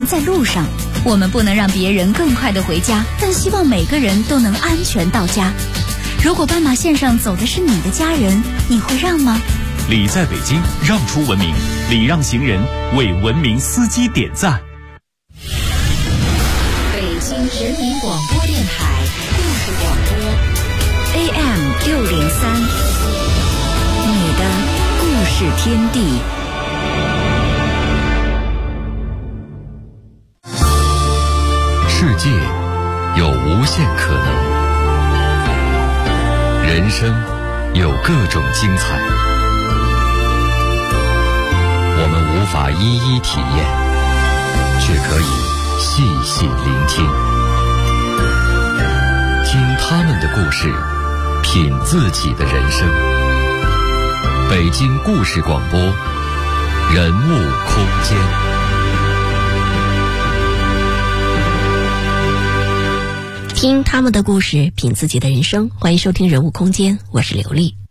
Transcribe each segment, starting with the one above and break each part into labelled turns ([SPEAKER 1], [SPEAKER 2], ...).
[SPEAKER 1] 在路上。我们不能让别人更快地回家，但希望每个人都能安全到家。如果斑马线上走的是你的家人，你会让吗？
[SPEAKER 2] 礼在北京，让出文明，礼让行人，为文明司机点赞。
[SPEAKER 3] 北京人民广播电台故事广播
[SPEAKER 1] AM603，你的故事天地。
[SPEAKER 4] 世界有无限可能，人生有各种精彩，我们无法一一体验，却可以细细聆听，听他们的故事，品自己的人生。北京故事广播，人物空间。
[SPEAKER 5] 听他们的故事，品自己的人生。欢迎收听人物空间，我是刘丽。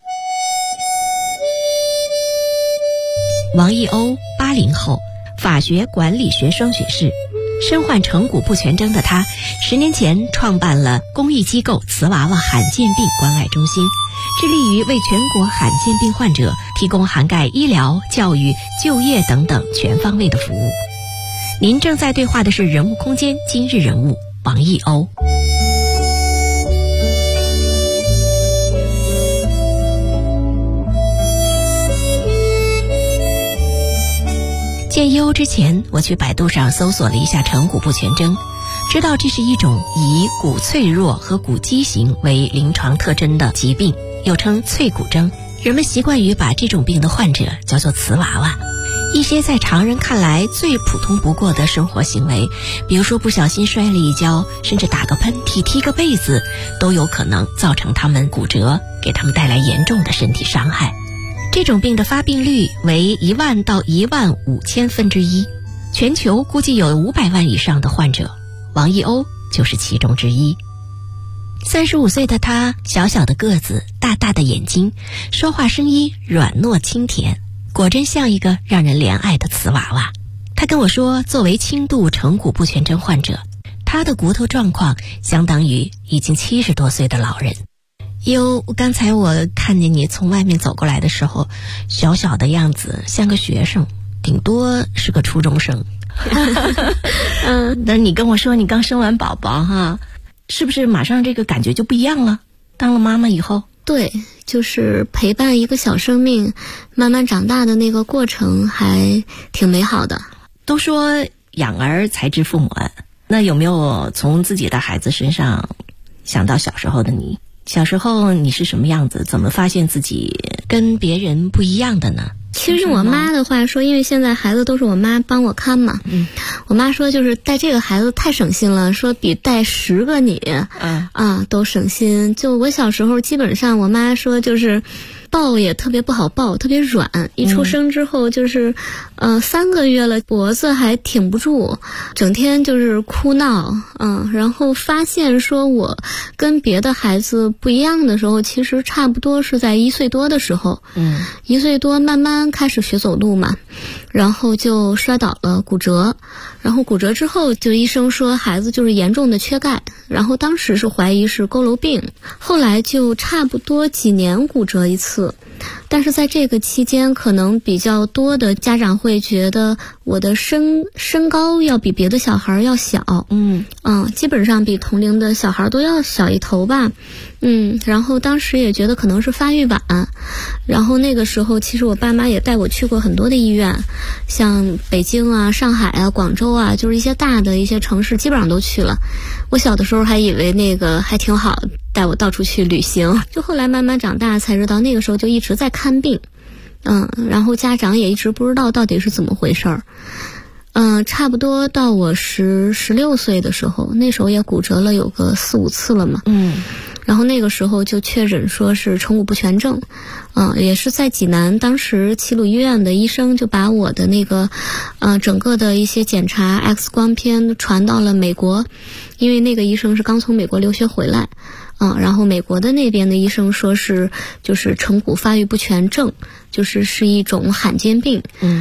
[SPEAKER 5] 王一欧，80后，法学管理学双学士，身患成骨不全征的他，10年前创办了公益机构瓷娃娃罕见病关爱中心，致力于为全国罕见病患者提供涵盖医疗、教育、就业等等全方位的服务。您正在对话的是人物空间今日人物王一欧。见一欧之前，我去百度上搜索了一下成骨不全征，知道这是一种以骨脆弱和骨畸形为临床特征的疾病，又称脆骨征。人们习惯于把这种病的患者叫做瓷娃娃。一些在常人看来最普通不过的生活行为，比如说不小心摔了一跤，甚至打个喷嚏、踢个被子，都有可能造成他们骨折，给他们带来严重的身体伤害。这种病的发病率为1万到15000分之一，全球估计有500万以上的患者，王一欧就是其中之一。35岁的他，小小的个子，大大的眼睛，说话声音软糯清甜，果真像一个让人怜爱的瓷娃娃。他跟我说，作为轻度成骨不全征患者，他的骨头状况相当于已经70多岁的老人。刚才我看见你从外面走过来的时候，小小的样子像个学生，顶多是个初中生。但你跟我说你刚生完宝宝哈，是不是马上这个感觉就不一样了？当了妈妈以后？
[SPEAKER 6] 对，就是陪伴一个小生命慢慢长大的那个过程还挺美好的。
[SPEAKER 5] 都说养儿才知父母恩，那有没有从自己的孩子身上想到小时候的你？小时候你是什么样子？怎么发现自己跟别人不一样的呢？
[SPEAKER 6] 其实我妈的话说，因为现在孩子都是我妈帮我看嘛，我妈说就是带这个孩子太省心了，说比带10个你都省心。就我小时候基本上我妈说就是抱也特别不好抱，特别软，一出生之后就是3个月了，脖子还挺不住，整天就是哭闹，然后发现说我跟别的孩子不一样的时候，其实差不多是在1岁多的时候，1岁多慢慢开始学走路嘛，然后就摔倒了，骨折，然后骨折之后就医生说孩子就是严重的缺钙，然后当时是怀疑是佝偻病，后来就差不多几年骨折一次。但是在这个期间，可能比较多的家长会觉得我的身高要比别的小孩要小，基本上比同龄的小孩都要小一头吧，然后当时也觉得可能是发育晚，然后那个时候其实我爸妈也带我去过很多的医院，像北京啊、上海啊、广州啊，就是一些大的一些城市基本上都去了。我小的时候还以为那个还挺好，带我到处去旅行，就后来慢慢长大才知道，那个时候就一直在看病，然后家长也一直不知道到底是怎么回事儿。差不多到我16岁的时候，那时候也骨折了有个4、5次了嘛，然后那个时候就确诊说是成骨不全症，也是在济南，当时齐鲁医院的医生就把我的那个整个的一些检查 X 光片传到了美国，因为那个医生是刚从美国留学回来，然后美国的那边的医生说是就是成骨发育不全症，是一种罕见病，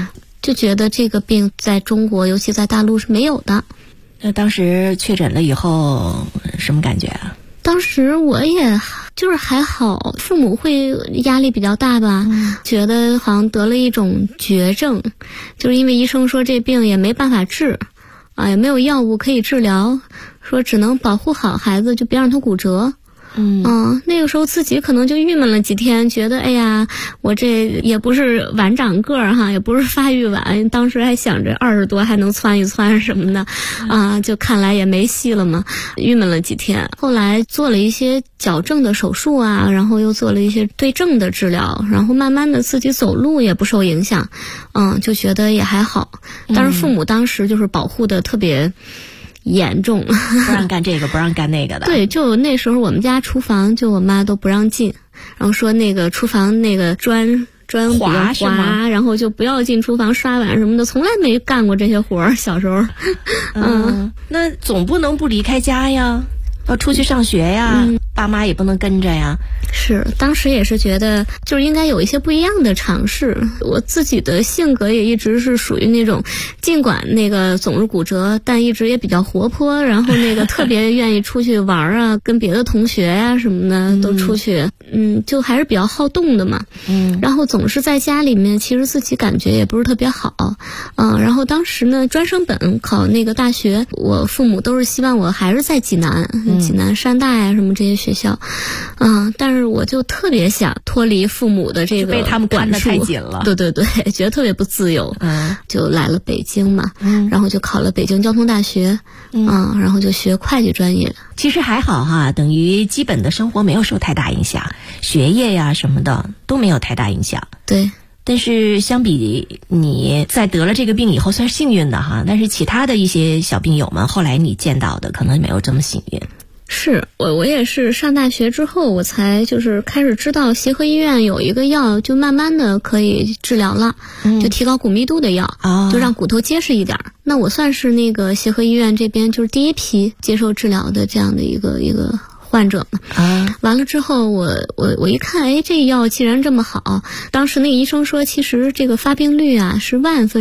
[SPEAKER 6] 就觉得这个病在中国，尤其在大陆是没有的。
[SPEAKER 5] 那当时确诊了以后什么感觉啊？
[SPEAKER 6] 当时我也就是还好，父母会压力比较大吧，觉得好像得了一种绝症，就是因为医生说这病也没办法治啊，也没有药物可以治疗，说只能保护好孩子，就别让他骨折。那个时候自己可能就郁闷了几天，觉得哎呀，我这也不是晚长个儿哈，也不是发育晚，当时还想着20多还能窜一窜什么的，就看来也没戏了嘛，郁闷了几天。后来做了一些矫正的手术啊，然后又做了一些对症的治疗，然后慢慢的自己走路也不受影响，就觉得也还好。但是父母当时就是保护的特别严重，
[SPEAKER 5] 不让干这个不让干那个的。
[SPEAKER 6] 对，就那时候我们家厨房就我妈都不让进，然后说那个厨房那个砖
[SPEAKER 5] 滑是吗？
[SPEAKER 6] 然后就不要进厨房刷碗什么的，从来没干过这些活儿。小时候，
[SPEAKER 5] 那总不能不离开家呀，要出去上学呀，爸妈也不能跟着呀。
[SPEAKER 6] 是，当时也是觉得就是应该有一些不一样的尝试。我自己的性格也一直是属于那种，尽管那个总是骨折，但一直也比较活泼，然后那个特别愿意出去玩啊，跟别的同学呀什么的都出去，就还是比较好动的嘛。然后总是在家里面，其实自己感觉也不是特别好。然后当时呢，专升本考那个大学，我父母都是希望我还是在济南，济南山大呀什么这些学校，但是我就特别想脱离父母的这个
[SPEAKER 5] 被他们管得太紧了。
[SPEAKER 6] 对，觉得特别不自由，就来了北京嘛，然后就考了北京交通大学，然后就学会计专业。
[SPEAKER 5] 其实还好哈，等于基本的生活没有受太大影响，学业呀什么的都没有太大影响。
[SPEAKER 6] 对。
[SPEAKER 5] 但是相比你在得了这个病以后算是幸运的哈，但是其他的一些小病友们后来你见到的可能没有这么幸运。
[SPEAKER 6] 是，我也是上大学之后我才就是开始知道协和医院有一个药就慢慢的可以治疗了，就提高骨密度的药，就让骨头结实一点。那我算是那个协和医院这边就是第一批接受治疗的这样的一个患者嘛。完了之后我一看，哎，这药既然这么好，当时那个医生说其实这个发病率啊是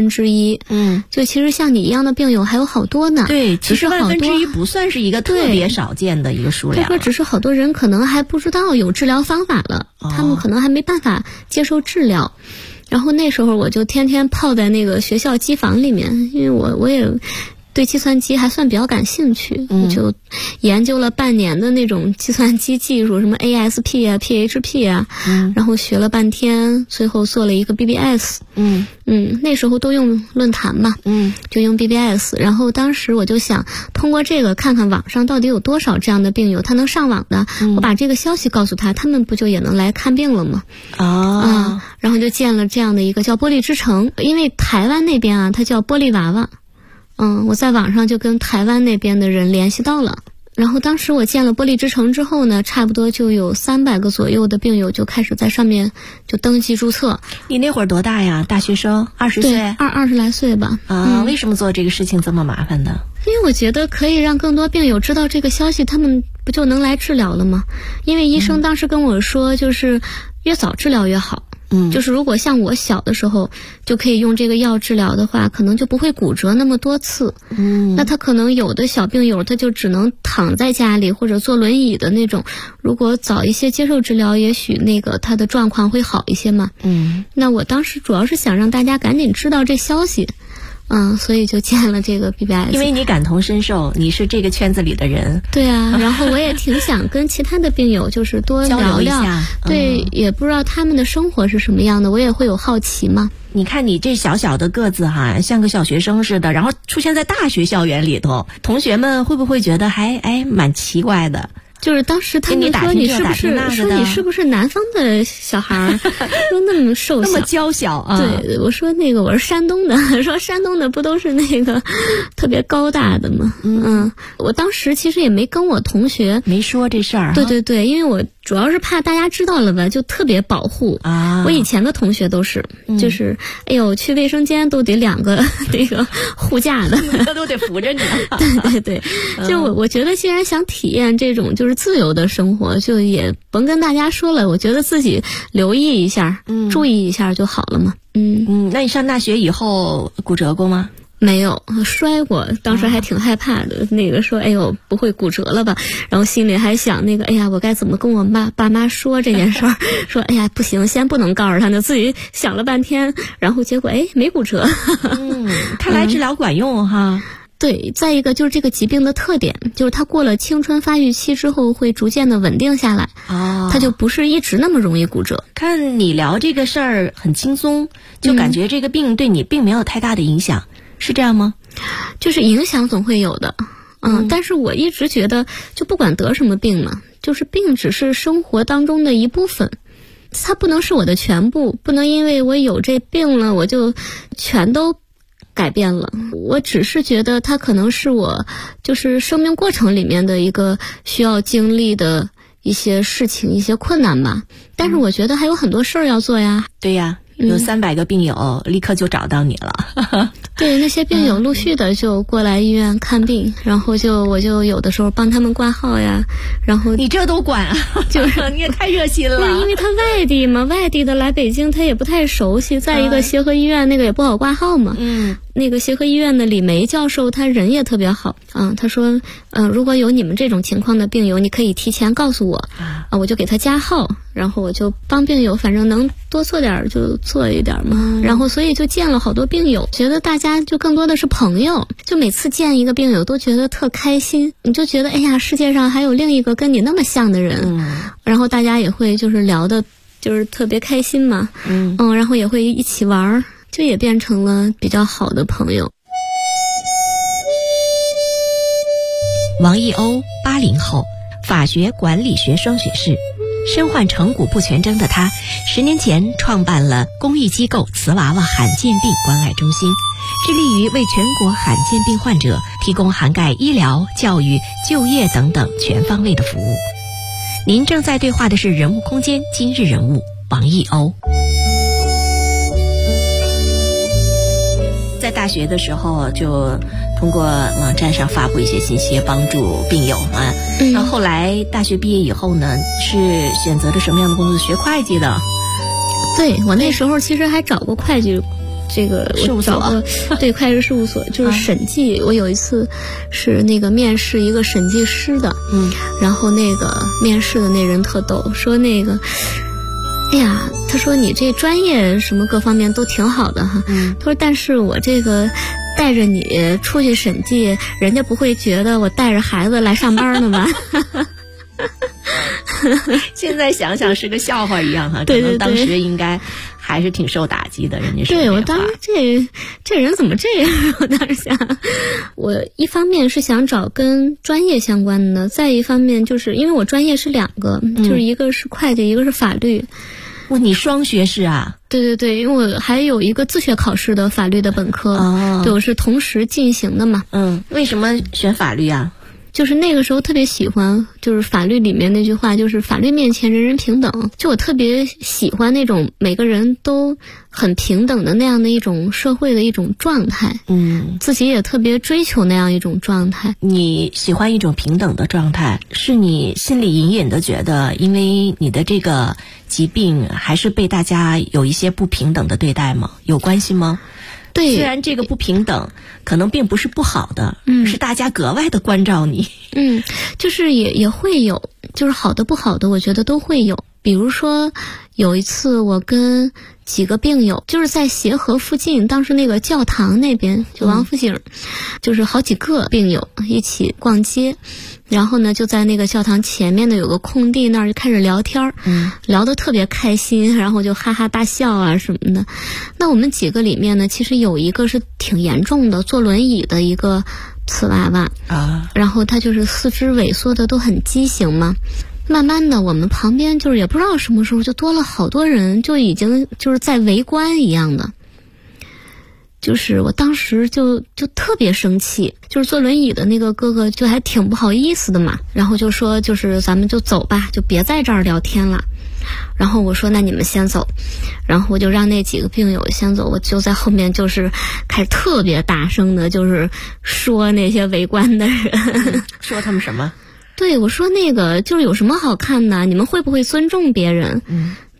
[SPEAKER 6] 1/1000，就其实像你一样的病友还有好多呢。
[SPEAKER 5] 对，其实1/1000不算是一个特别少见的一个数量。
[SPEAKER 6] 他说只是好多人可能还不知道有治疗方法了，他们可能还没办法接受治疗。然后那时候我就天天泡在那个学校机房里面，因为我也对计算机还算比较感兴趣，就研究了半年的那种计算机技术，什么 ASP 啊 PHP 啊，然后学了半天，最后做了一个 BBS。那时候都用论坛嘛，就用 BBS。然后当时我就想通过这个看看网上到底有多少这样的病友他能上网的，我把这个消息告诉他们不就也能来看病了吗？然后就建了这样的一个叫玻璃之城，因为台湾那边啊它叫玻璃娃娃。我在网上就跟台湾那边的人联系到了，然后当时我建了玻璃之城之后呢，差不多就有300个左右的病友就开始在上面就登记注册。
[SPEAKER 5] 你那会儿多大呀？大学生？20岁？
[SPEAKER 6] 对，20来岁吧。
[SPEAKER 5] 为什么做这个事情这么麻烦呢？
[SPEAKER 6] 因为我觉得可以让更多病友知道这个消息，他们不就能来治疗了吗？因为医生当时跟我说，就是越早治疗越好。就是如果像我小的时候就可以用这个药治疗的话，可能就不会骨折那么多次。那他可能有的小病友他就只能躺在家里或者坐轮椅的那种，如果早一些接受治疗，也许那个他的状况会好一些嘛。那我当时主要是想让大家赶紧知道这消息。所以就建了这个 BBS。
[SPEAKER 5] 因为你感同身受，你是这个圈子里的人。
[SPEAKER 6] 对啊，然后我也挺想跟其他的病友就是多聊聊
[SPEAKER 5] 交流一下。
[SPEAKER 6] 对，也不知道他们的生活是什么样的，我也会有好奇嘛。
[SPEAKER 5] 你看你这小小的个子哈，像个小学生似的，然后出现在大学校园里头，同学们会不会觉得还蛮奇怪的？
[SPEAKER 6] 就是当时他们说你是不是南方的小孩说那么瘦小
[SPEAKER 5] 那么娇小啊？
[SPEAKER 6] 对，我说那个我是山东的，说山东的不都是那个特别高大的吗？我当时其实也没跟我同学
[SPEAKER 5] 没说这事儿。
[SPEAKER 6] 对，因为我主要是怕大家知道了吧，就特别保护啊。我以前的同学都是，就是哎呦，去卫生间都得2个那个护驾的，
[SPEAKER 5] 都得扶着你。
[SPEAKER 6] 对，就我觉得既然想体验这种就是自由的生活，就也甭跟大家说了，我觉得自己留意一下，注意一下就好了嘛。
[SPEAKER 5] 那你上大学以后骨折过吗？
[SPEAKER 6] 没有，摔过，当时还挺害怕的。那个说，哎呦，不会骨折了吧？然后心里还想那个，哎呀，我该怎么跟我爸妈说这件事儿？说，哎呀，不行，先不能告诉他呢。自己想了半天，然后结果没骨折。
[SPEAKER 5] 看来治疗管用哈。
[SPEAKER 6] 对，再一个就是这个疾病的特点，就是它过了青春发育期之后会逐渐的稳定下来，它就不是一直那么容易骨折。
[SPEAKER 5] 看你聊这个事儿很轻松，就感觉这个病对你并没有太大的影响，是这样吗？
[SPEAKER 6] 就是影响总会有的，但是我一直觉得，就不管得什么病嘛，就是病只是生活当中的一部分，它不能是我的全部，不能因为我有这病了，我就全都改变了。我只是觉得它可能是我就是生命过程里面的一个需要经历的一些事情，一些困难吧。但是我觉得还有很多事儿要做呀。
[SPEAKER 5] 对呀，有300个病友立刻就找到你了。
[SPEAKER 6] 对，那些病友陆续的就过来医院看病，然后我就有的时候帮他们挂号呀，然后
[SPEAKER 5] 你这都管啊？就是你也太热心了。
[SPEAKER 6] 因为他外地嘛，外地的来北京他也不太熟悉，再一个协和医院那个也不好挂号嘛。那个协和医院的李梅教授他人也特别好他说如果有你们这种情况的病友，你可以提前告诉我我就给他加号，然后我就帮病友，反正能多做点就做一点嘛。然后所以就见了好多病友，觉得大家就更多的是朋友，就每次见一个病友都觉得特开心，你就觉得哎呀，世界上还有另一个跟你那么像的人。然后大家也会就是聊的就是特别开心嘛。然后也会一起玩，就也变成了比较好的朋友。
[SPEAKER 5] 王艺欧80后，法学管理学双学士，身患成骨不全征的他，10年前创办了公益机构瓷娃娃罕见病关爱中心，致力于为全国罕见病患者提供涵盖医疗、教育、就业等等全方位的服务。您正在对话的是人物空间今日人物王艺欧。在大学的时候就通过网站上发布一些信息，帮助病友们。然后后来大学毕业以后呢，是选择了什么样的工作？学会计的。
[SPEAKER 6] 对，我那时候其实还找过会计这个
[SPEAKER 5] 事务所，
[SPEAKER 6] 对，会计事务所就是审计。我有一次是那个面试一个审计师的，然后那个面试的那人特逗，说那个，哎呀，他说你这专业什么各方面都挺好的哈，他说但是我这个带着你出去审计，人家不会觉得我带着孩子来上班呢吧？
[SPEAKER 5] 现在想想是个笑话一样哈，
[SPEAKER 6] 对对对，
[SPEAKER 5] 可能当时应该还是挺受打击的。人家说
[SPEAKER 6] 对我当时这人怎么这样？我当时想，我一方面是想找跟专业相关的，再一方面就是因为我专业是2个，就是一个是会计，一个是法律。
[SPEAKER 5] 你双学士啊？
[SPEAKER 6] 对对对，因为我还有一个自学考试的法律的本科，对，我是同时进行的嘛。
[SPEAKER 5] 为什么选法律啊？
[SPEAKER 6] 就是那个时候特别喜欢，就是法律里面那句话，就是法律面前人人平等。就我特别喜欢那种每个人都很平等的那样的一种社会的一种状态。自己也特别追求那样一种状态。
[SPEAKER 5] 你喜欢一种平等的状态，是你心里隐隐的觉得，因为你的这个疾病还是被大家有一些不平等的对待吗？有关系吗？
[SPEAKER 6] 对，
[SPEAKER 5] 虽然这个不平等可能并不是不好的，是大家格外的关照你。
[SPEAKER 6] 就是也会有，就是好的不好的，我觉得都会有。比如说有一次我跟几个病友，就是在协和附近，当时那个教堂那边，就王府井，就是好几个病友一起逛街。然后呢，就在那个教堂前面的有个空地那儿就开始聊天，聊得特别开心，然后就哈哈大笑啊什么的。那我们几个里面呢，其实有一个是挺严重的，坐轮椅的一个瓷娃娃然后他就是四肢萎缩的都很畸形嘛。慢慢的，我们旁边就是也不知道什么时候就多了好多人，就已经就是在围观一样的。就是我当时就特别生气，就是坐轮椅的那个哥哥就还挺不好意思的嘛，然后就说就是咱们就走吧，就别在这儿聊天了。然后我说那你们先走，然后我就让那几个病友先走，我就在后面就是开始特别大声的就是说那些围观的人。
[SPEAKER 5] 说他们什么？
[SPEAKER 6] 对，我说那个就是有什么好看的，你们会不会尊重别人？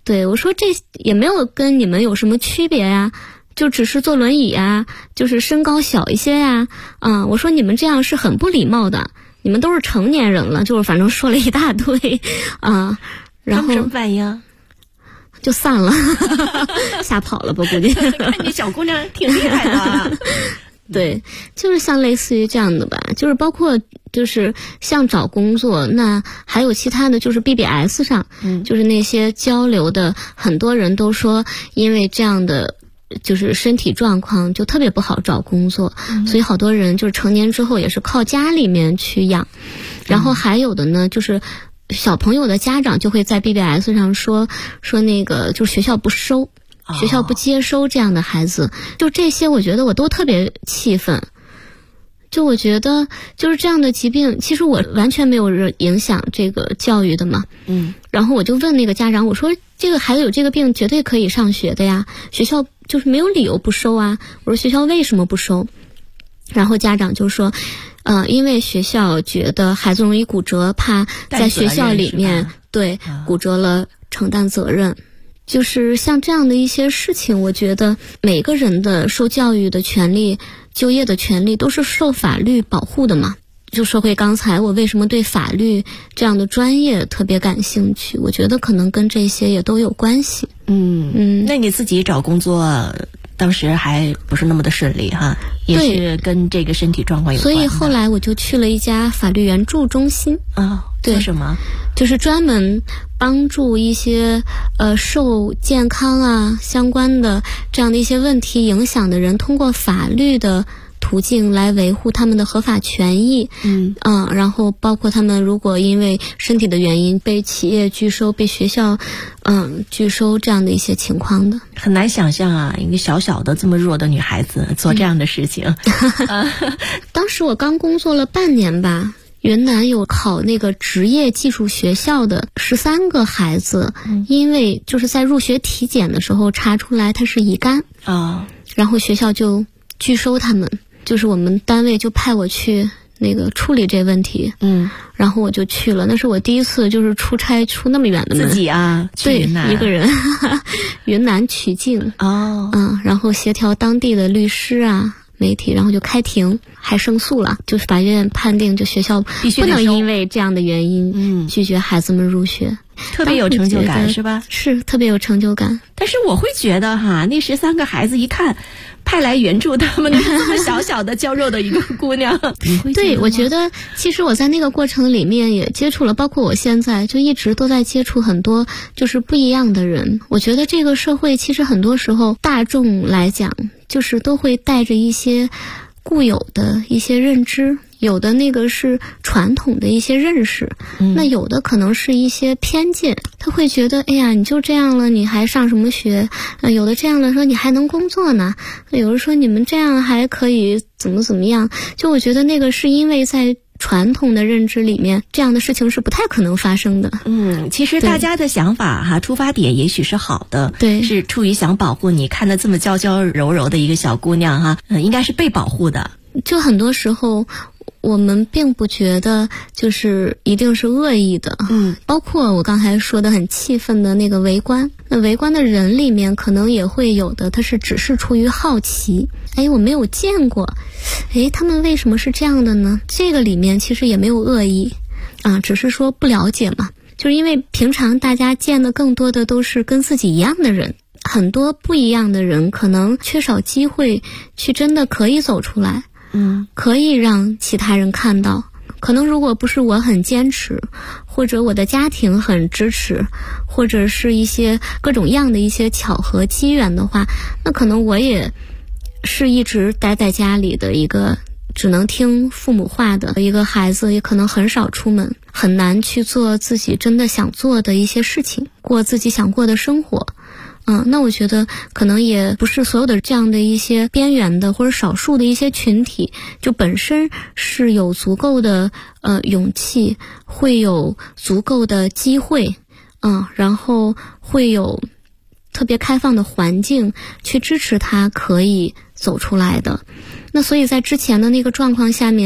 [SPEAKER 6] 对，我说这也没有跟你们有什么区别呀，就只是坐轮椅啊，就是身高小一些呀，我说你们这样是很不礼貌的，你们都是成年人了，就是反正说了一大堆啊，然后
[SPEAKER 5] 什么反应？
[SPEAKER 6] 就散了，吓跑了吧估计。
[SPEAKER 5] 看你小姑娘挺厉害的。
[SPEAKER 6] 对，就是像类似于这样的吧，就是包括就是像找工作，那还有其他的就是 BBS 上，就是那些交流的，很多人都说因为这样的就是身体状况就特别不好找工作，所以好多人就是成年之后也是靠家里面去养，然后还有的呢就是小朋友的家长就会在 BBS 上说那个就是学校不收。学校不接收这样的孩子，就这些我觉得我都特别气愤。就我觉得就是这样的疾病，其实我完全没有影响这个教育的嘛。然后我就问那个家长，我说这个孩子有这个病绝对可以上学的呀，学校就是没有理由不收啊。我说学校为什么不收？然后家长就说因为学校觉得孩子容易骨折，怕在学校里面对骨折了承担责任。就是像这样的一些事情，我觉得每个人的受教育的权利、就业的权利都是受法律保护的嘛。就说回刚才我为什么对法律这样的专业特别感兴趣，我觉得可能跟这些也都有关系。
[SPEAKER 5] 那你自己找工作当时还不是那么的顺利哈，也是跟这个身体状况有关的。
[SPEAKER 6] 所以后来我就去了一家法律援助中心
[SPEAKER 5] 做什么？
[SPEAKER 6] 就是专门帮助一些受健康相关的这样的一些问题影响的人，通过法律的途径来维护他们的合法权益。然后包括他们如果因为身体的原因被企业拒收、被学校拒收这样的一些情况的。
[SPEAKER 5] 很难想象啊，一个小小的这么弱的女孩子做这样的事情。
[SPEAKER 6] 当时我刚工作了半年吧，云南有考那个职业技术学校的13个孩子，因为就是在入学体检的时候查出来他是乙肝然后学校就拒收他们，就是我们单位就派我去那个处理这问题。然后我就去了，那是我第一次就是出差出那么远的门，
[SPEAKER 5] 自己去云南
[SPEAKER 6] 对，一个人云南曲靖然后协调当地的律师媒体，然后就开庭，还胜诉了，就是法院判定就学校不能因为这样的原因拒绝孩子们入学。
[SPEAKER 5] 特别有成就感是吧？
[SPEAKER 6] 是特别有成就感。
[SPEAKER 5] 但是我会觉得那13个孩子一看派来援助他们的是这么小小的娇弱的一个姑娘。
[SPEAKER 6] 对，我觉得其实我在那个过程里面也接触了，包括我现在就一直都在接触很多就是不一样的人。我觉得这个社会其实很多时候大众来讲就是都会带着一些固有的一些认知，有的那个是传统的一些认识，那有的可能是一些偏见，他会觉得哎呀你就这样了你还上什么学，有的这样的说你还能工作呢，有的说你们这样还可以怎么样，就我觉得那个是因为在传统的认知里面这样的事情是不太可能发生的。
[SPEAKER 5] 其实大家的想法出发点也许是好的，
[SPEAKER 6] 对，
[SPEAKER 5] 是出于想保护你，看得这么娇娇柔柔的一个小姑娘应该是被保护的。
[SPEAKER 6] 就很多时候我们并不觉得就是一定是恶意的，包括我刚才说的很气愤的那个围观，那围观的人里面可能也会有的，他是只是出于好奇，我没有见过，他们为什么是这样的呢？这个里面其实也没有恶意只是说不了解嘛，就是因为平常大家见的更多的都是跟自己一样的人，很多不一样的人可能缺少机会去真的可以走出来，可以让其他人看到。可能如果不是我很坚持，或者我的家庭很支持，或者是一些各种样的一些巧合机缘的话，那可能我也是一直待在家里的一个只能听父母话的一个孩子，也可能很少出门，很难去做自己真的想做的一些事情，过自己想过的生活。那我觉得可能也不是所有的这样的一些边缘的或者少数的一些群体就本身是有足够的勇气，会有足够的机会然后会有特别开放的环境去支持他可以走出来的。那所以在之前的那个状况下面，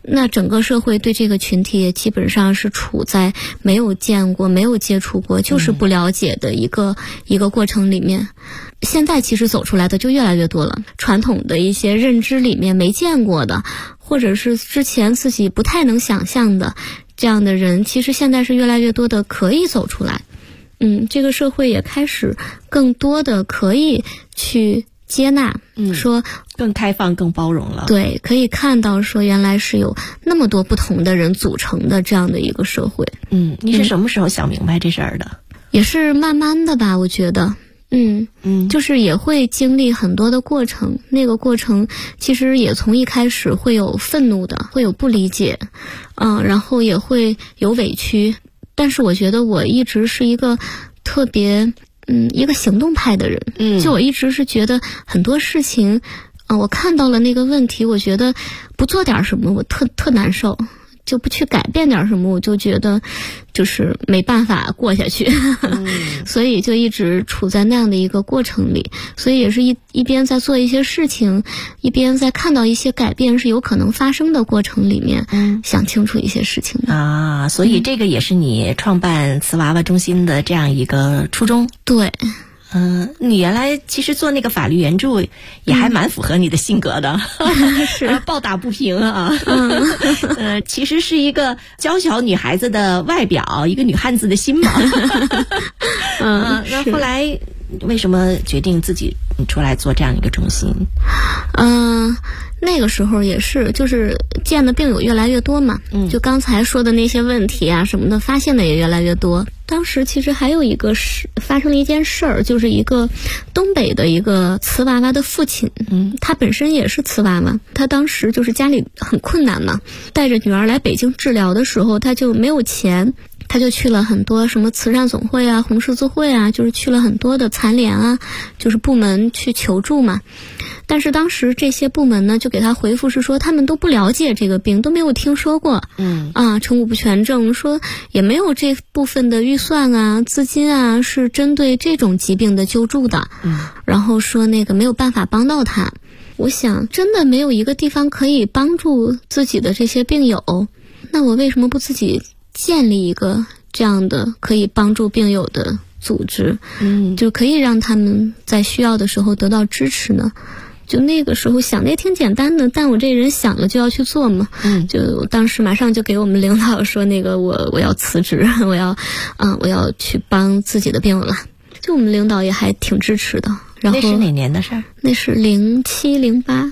[SPEAKER 6] 那整个社会对这个群体也基本上是处在没有见过、没有接触过，就是不了解的一个过程里面。现在其实走出来的就越来越多了，传统的一些认知里面没见过的，或者是之前自己不太能想象的这样的人，其实现在是越来越多的可以走出来。这个社会也开始更多的可以去接纳，说
[SPEAKER 5] 更开放、更包容了。
[SPEAKER 6] 对，可以看到说原来是有那么多不同的人组成的这样的一个社会。
[SPEAKER 5] 你是什么时候想明白这事儿的？
[SPEAKER 6] 也是慢慢的吧，我觉得。就是也会经历很多的过程，那个过程其实也从一开始会有愤怒的，会有不理解，然后也会有委屈，但是我觉得我一直是一个特别一个行动派的人，就我一直是觉得很多事情，我看到了那个问题，我觉得不做点什么我特难受，就不去改变点什么，我就觉得就是没办法过下去，所以就一直处在那样的一个过程里，所以也是一边在做一些事情，一边在看到一些改变是有可能发生的过程里面，想清楚一些事情的
[SPEAKER 5] 啊，所以这个也是你创办瓷娃娃中心的这样一个初衷。
[SPEAKER 6] 对。
[SPEAKER 5] 你原来其实做那个法律援助也还蛮符合你的性格的，是暴打不平啊。其实是一个娇小女孩子的外表，一个女汉子的心嘛。那后来为什么决定自己出来做这样一个中心？
[SPEAKER 6] 那个时候也是，就是见的病友越来越多嘛，就刚才说的那些问题啊什么的，发现的也越来越多。当时其实还有一个发生了一件事儿，就是一个东北的一个瓷娃娃的父亲，他本身也是瓷娃娃，他当时就是家里很困难嘛，带着女儿来北京治疗的时候，他就没有钱。他就去了很多什么慈善总会啊、红十字会啊，就是去了很多的残联啊，就是部门去求助嘛。但是当时这些部门呢，就给他回复是说，他们都不了解这个病，都没有听说过。成骨不全症，说也没有这部分的预算啊、资金啊，是针对这种疾病的救助的。然后说那个没有办法帮到他。我想，真的没有一个地方可以帮助自己的这些病友，那我为什么不自己建立一个这样的可以帮助病友的组织，就可以让他们在需要的时候得到支持呢？就那个时候想的也挺简单的，但我这人想了就要去做嘛。就当时马上就给我们领导说，那个我要辞职，我要去帮自己的病友了。就我们领导也还挺支持的。然后
[SPEAKER 5] 那是哪年的事儿？
[SPEAKER 6] 那是07、08。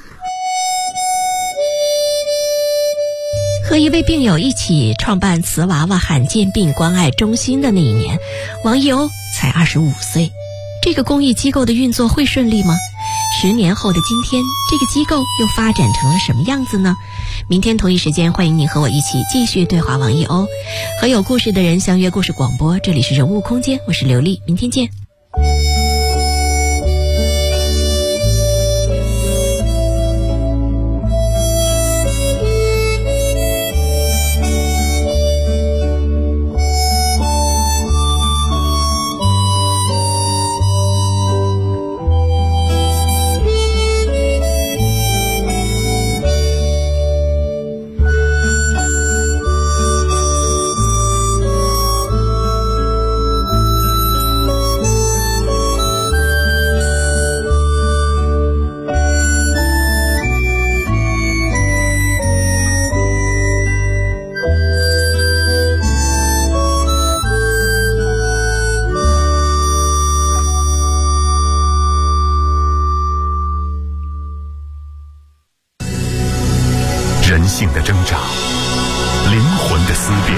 [SPEAKER 5] 和一位病友一起创办瓷娃娃罕见病关爱中心的那一年，王一欧才25岁。这个公益机构的运作会顺利吗？10年后的今天，这个机构又发展成了什么样子呢？明天同一时间，欢迎您和我一起继续对话王一欧，和有故事的人相约故事广播。这里是人物空间，我是刘丽，明天见。
[SPEAKER 2] 人性的挣扎，灵魂的思辨，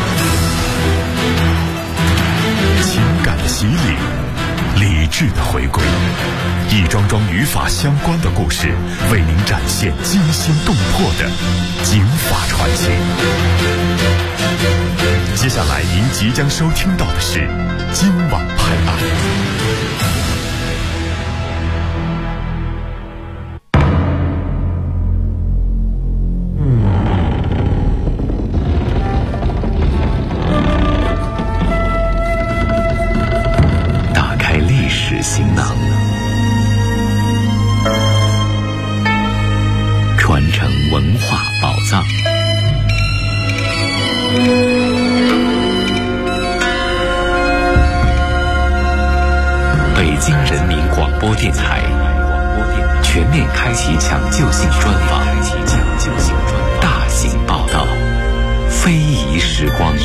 [SPEAKER 2] 情感的洗礼，理智的回归，一桩桩与法相关的故事，为您展现惊心动魄的警法传奇。接下来您即将收听到的是今晚拍案。行囊，传承文化宝藏，
[SPEAKER 4] 北京人民广播电台全面开启抢救性专访，大型报道，非遗时光。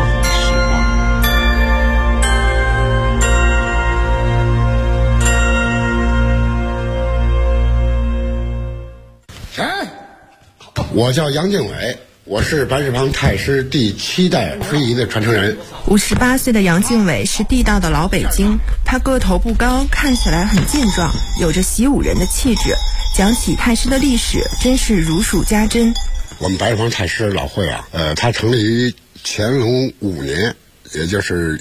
[SPEAKER 7] 我叫杨敬伟，我是白纸坊太师第7代非遗的传承人。
[SPEAKER 8] 58岁的杨敬伟是地道的老北京，他个头不高，看起来很健壮，有着习武人的气质。讲起太师的历史，真是如数家珍。
[SPEAKER 7] 我们白纸坊太师老会啊，它成立于乾隆5年，也就是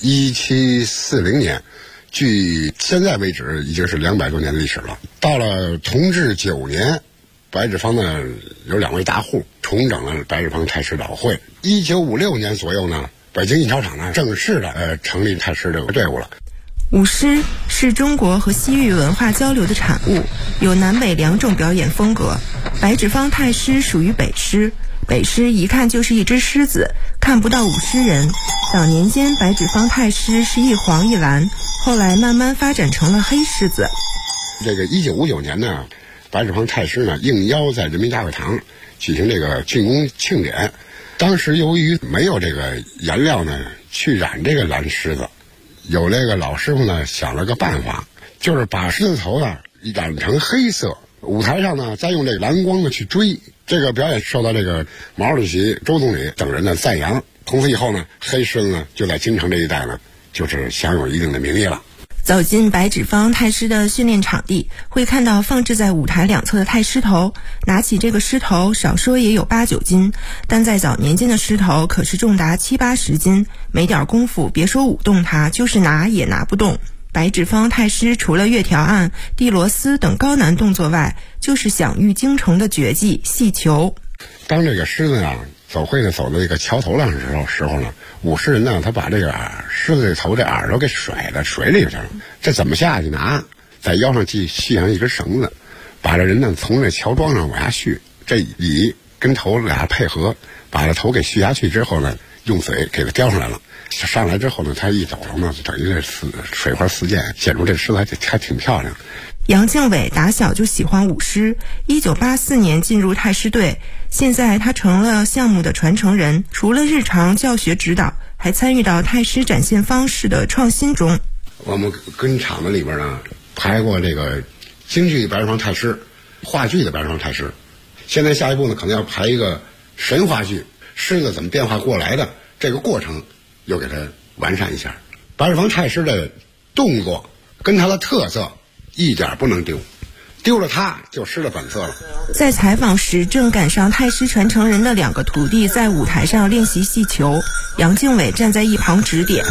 [SPEAKER 7] 1740年，距现在为止已经是200多年的历史了。到了同治9年。白纸坊呢有2位大户重整了白纸坊太师老会。1956年左右呢，北京印钞厂呢正式的成立太师这个队伍了。
[SPEAKER 8] 舞狮是中国和西域文化交流的产物，有南北2种表演风格。白纸坊太师属于北狮，北狮一看就是一只狮子，看不到舞狮人。早年间白纸坊太师是一黄一蓝，后来慢慢发展成了黑狮子。
[SPEAKER 7] 这个1959年呢，白纸坊太师呢应邀在人民大会堂举行这个竣工庆典。当时由于没有这个颜料呢去染这个蓝狮子，有这个老师傅呢想了个办法，就是把狮子头呢染成黑色，舞台上呢再用这个蓝光呢去追。这个表演受到这个毛主席、周总理等人的赞扬。从此以后呢，黑狮子呢就在京城这一带呢就是享有一定的名义了。
[SPEAKER 8] 走进白纸坊太师的训练场地，会看到放置在舞台2侧的太师头。拿起这个狮头，少说也有8、9斤，但在早年间的狮头可是重达70、80斤，没点功夫，别说舞动它，就是拿也拿不动。白纸坊太师除了月条案、地螺丝等高难动作外，就是享誉京城的绝技戏球。
[SPEAKER 7] 当这个狮子啊走会呢走到这个桥头上的时候呢，舞狮人呢他把这个狮子的头这耳朵给甩到水里去了。这怎么下去拿？在腰上系上一根绳子，把这人呢从这桥桩上往下续，这尾跟头俩配合，把这头给续下去之后呢，用嘴给它叼上来了。上来之后呢，他一走上呢，等于这水花四溅，显出这狮子还挺漂亮。
[SPEAKER 8] 杨敬伟打小就喜欢舞狮，1984年进入太师队，现在他成了项目的传承人，除了日常教学指导，还参与到太师展现方式的创新中。
[SPEAKER 7] 我们跟厂子里边呢排过这个京剧白纸坊太师，话剧的白纸坊太师，现在下一步呢可能要排一个神话剧，狮子怎么变化过来的这个过程又给它完善一下。白纸坊太师的动作跟他的特色一点不能丢，丢了它就失了本色了。
[SPEAKER 8] 在采访时，正赶上太师传承人的2个徒弟在舞台上练习戏球，杨敬伟站在一旁指点。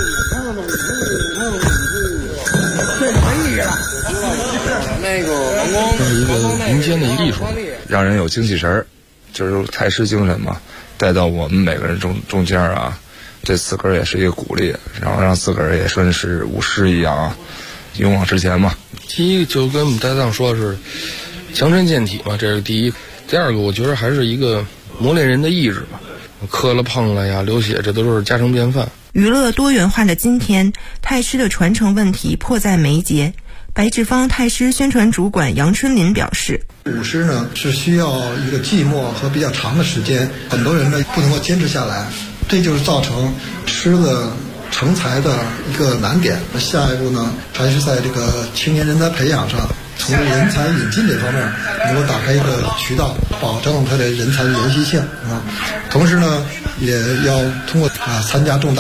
[SPEAKER 9] 这是一个民间的艺术，让人有精气神儿，就是太师精神嘛，带到我们每个人中间啊，这自个儿也是一个鼓励，然后让自个儿也算是舞狮一样啊，勇往直前嘛。第一就跟我们搭档说的是强身健体嘛，这是第一。第二个我觉得还是一个磨练人的意志吧，磕了碰了呀，流血，这都是家常便饭。
[SPEAKER 8] 娱乐多元化的今天，太师的传承问题迫在眉睫。白纸坊太师宣传主管杨春林表示，
[SPEAKER 10] 舞狮呢是需要一个寂寞和比较长的时间，很多人呢不能够坚持下来，这就是造成狮子成才的一个难点。下一步呢，还是在这个青年人才培养上，从人才引进这方面能够打开一个渠道，保证他的人才的延续性啊。同时呢，也要通过参加重大